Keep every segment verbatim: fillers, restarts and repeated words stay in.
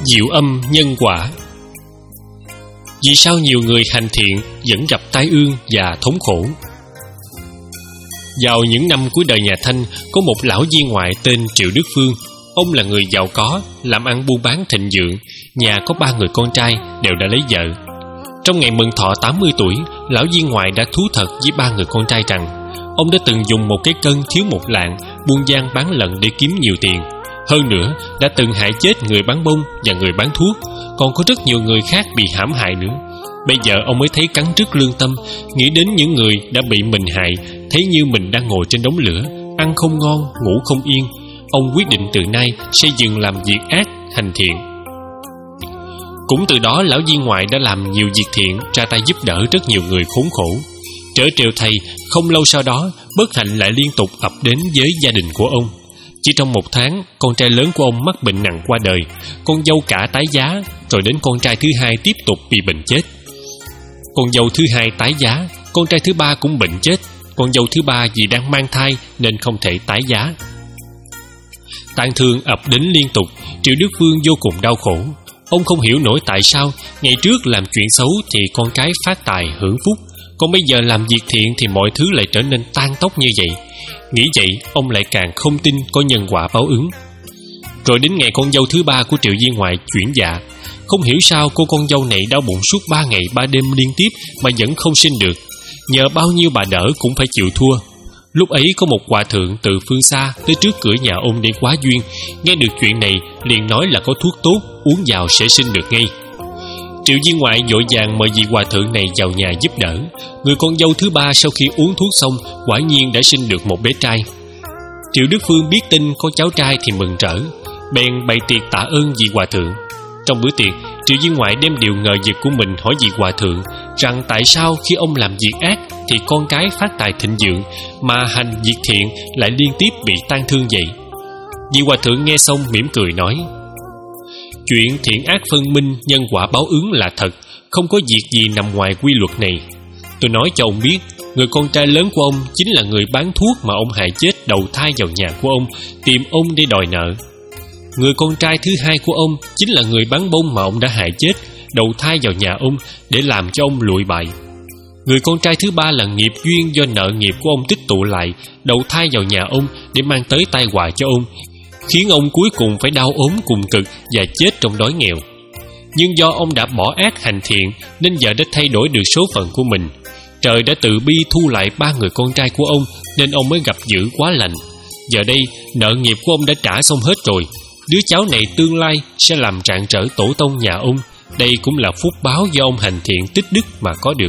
Diệu âm nhân quả. Vì sao nhiều người hành thiện vẫn gặp tai ương và thống khổ? Vào những năm cuối đời nhà Thanh, có một lão viên ngoại tên Triệu Đức Phương. Ông là người giàu có, làm ăn buôn bán thịnh vượng, nhà có ba người con trai đều đã lấy vợ. Trong ngày mừng thọ tám mươi tuổi, lão viên ngoại đã thú thật với ba người con trai rằng ông đã từng dùng một cái cân thiếu một lạng buôn gian bán lận để kiếm nhiều tiền. Hơn nữa, đã từng hại chết người bán bông và người bán thuốc, còn có rất nhiều người khác bị hãm hại nữa. Bây giờ ông mới thấy cắn rứt lương tâm, nghĩ đến những người đã bị mình hại, thấy như mình đang ngồi trên đống lửa, ăn không ngon, ngủ không yên. Ông quyết định từ nay sẽ dừng làm việc ác, hành thiện. Cũng từ đó, lão viên ngoại đã làm nhiều việc thiện, ra tay giúp đỡ rất nhiều người khốn khổ. Trở trêu thay, không lâu sau đó, bất hạnh lại liên tục ập đến với gia đình của ông. Chỉ trong một tháng, con trai lớn của ông mắc bệnh nặng qua đời, con dâu cả tái giá, rồi đến con trai thứ hai tiếp tục bị bệnh chết. Con dâu thứ hai tái giá, con trai thứ ba cũng bệnh chết, con dâu thứ ba vì đang mang thai nên không thể tái giá. Tang thương ập đến liên tục, Triệu Đức Phương vô cùng đau khổ. Ông không hiểu nổi tại sao ngày trước làm chuyện xấu thì con cái phát tài hưởng phúc, còn bây giờ làm việc thiện thì mọi thứ lại trở nên tan tóc như vậy. Nghĩ vậy, ông lại càng không tin có nhân quả báo ứng. Rồi đến ngày con dâu thứ ba của Triệu viên ngoại chuyển dạ, không hiểu sao cô con dâu này đau bụng suốt ba ngày ba đêm liên tiếp mà vẫn không sinh được. Nhờ bao nhiêu bà đỡ cũng phải chịu thua. Lúc ấy có một hòa thượng từ phương xa tới trước cửa nhà ông để quá duyên, nghe được chuyện này liền nói là có thuốc tốt, uống vào sẽ sinh được ngay. Triệu viên ngoại vội vàng mời vị hòa thượng này vào nhà giúp đỡ. Người con dâu thứ ba sau khi uống thuốc xong, quả nhiên đã sinh được một bé trai. Triệu Đức Phương biết tin có cháu trai thì mừng rỡ, bèn bày tiệc tạ ơn vị hòa thượng. Trong bữa tiệc, Triệu viên ngoại đem điều ngờ vực của mình hỏi vị hòa thượng rằng tại sao khi ông làm việc ác thì con cái phát tài thịnh vượng, mà hành việc thiện lại liên tiếp bị tan thương vậy. Vị hòa thượng nghe xong mỉm cười nói: chuyện thiện ác phân minh, nhân quả báo ứng là thật, không có việc gì nằm ngoài quy luật này. Tôi nói cho ông biết, người con trai lớn của ông chính là người bán thuốc mà ông hại chết đầu thai vào nhà của ông, tìm ông để đòi nợ. Người con trai thứ hai của ông chính là người bán bông mà ông đã hại chết, đầu thai vào nhà ông để làm cho ông lụi bại. Người con trai thứ ba là nghiệp duyên do nợ nghiệp của ông tích tụ lại, đầu thai vào nhà ông để mang tới tai họa cho ông, khiến ông cuối cùng phải đau ốm cùng cực và chết trong đói nghèo. Nhưng do ông đã bỏ ác hành thiện nên giờ đã thay đổi được số phận của mình. Trời đã tự bi thu lại ba người con trai của ông nên ông mới gặp dữ quá lành. Giờ đây nợ nghiệp của ông đã trả xong hết rồi. Đứa cháu này tương lai sẽ làm rạng rỡ tổ tông nhà ông. Đây cũng là phúc báo do ông hành thiện tích đức mà có được.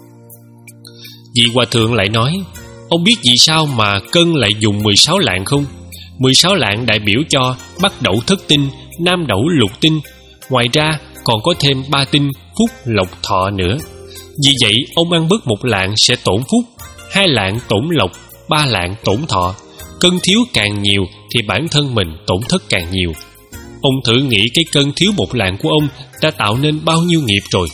Vị hòa thượng lại nói: ông biết vì sao mà cân lại dùng mười sáu lạng không? mười sáu lạng đại biểu cho Bắc Đẩu thất tinh, Nam Đẩu lục tinh. Ngoài ra còn có thêm ba tinh phúc lộc thọ nữa. Vì vậy ông ăn bớt một lạng sẽ tổn phúc, hai lạng tổn lộc, ba lạng tổn thọ. Cân thiếu càng nhiều thì bản thân mình tổn thất càng nhiều. Ông thử nghĩ cái cân thiếu một lạng của ông đã tạo nên bao nhiêu nghiệp rồi.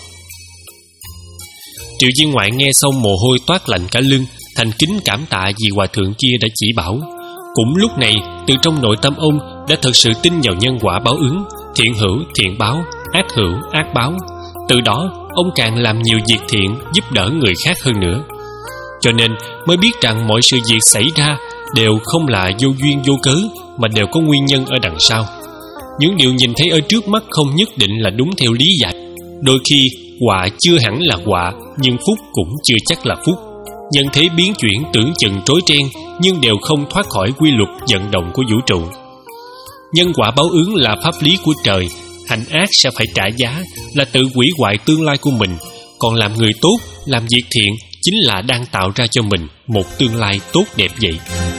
Triệu viên ngoại nghe xong mồ hôi toát lạnh cả lưng, thành kính cảm tạ vì hòa thượng kia đã chỉ bảo. Cũng lúc này, từ trong nội tâm ông đã thật sự tin vào nhân quả báo ứng, thiện hữu thiện báo, ác hữu ác báo. Từ đó ông càng làm nhiều việc thiện, giúp đỡ người khác hơn nữa. Cho nên mới biết rằng mọi sự việc xảy ra đều không là vô duyên vô cớ, mà đều có nguyên nhân ở đằng sau. Những điều nhìn thấy ở trước mắt không nhất định là đúng theo lý giải. Đôi khi họa chưa hẳn là họa, nhưng phúc cũng chưa chắc là phúc. Nhân thế biến chuyển tưởng chừng rối ren, nhưng đều không thoát khỏi quy luật vận động của vũ trụ. Nhân quả báo ứng là pháp lý của trời. Hành ác sẽ phải trả giá, là tự hủy hoại tương lai của mình. Còn làm người tốt, làm việc thiện chính là đang tạo ra cho mình một tương lai tốt đẹp vậy.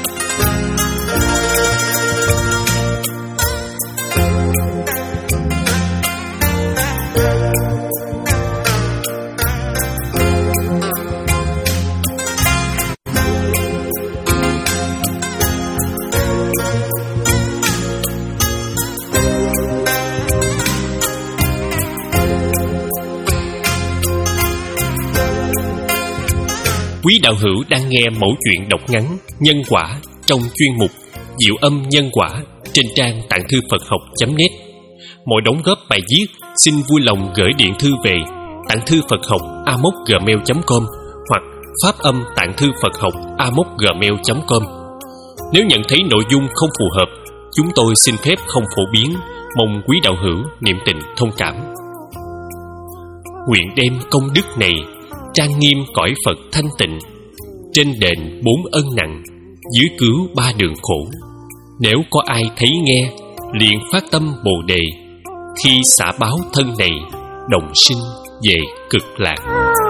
Quý đạo hữu đang nghe mẩu chuyện đọc ngắn Nhân quả trong chuyên mục Diệu âm nhân quả trên trang tạng thư Phật học chấm net. mọi đóng góp bài viết xin vui lòng gửi điện thư về tặng thư Phật học a móc gmail chấm com hoặc phát âm tặng thư Phật học a móc gmail chấm com. Nếu nhận thấy nội dung không phù hợp, chúng tôi xin phép không phổ biến, mong quý đạo hữu niệm tình thông cảm. Nguyện đem công đức này trang nghiêm cõi Phật thanh tịnh, trên đền bốn ân nặng, dưới cứu ba đường khổ. Nếu có ai thấy nghe, liền phát tâm Bồ đề, khi xả báo thân này, đồng sinh về cực lạc.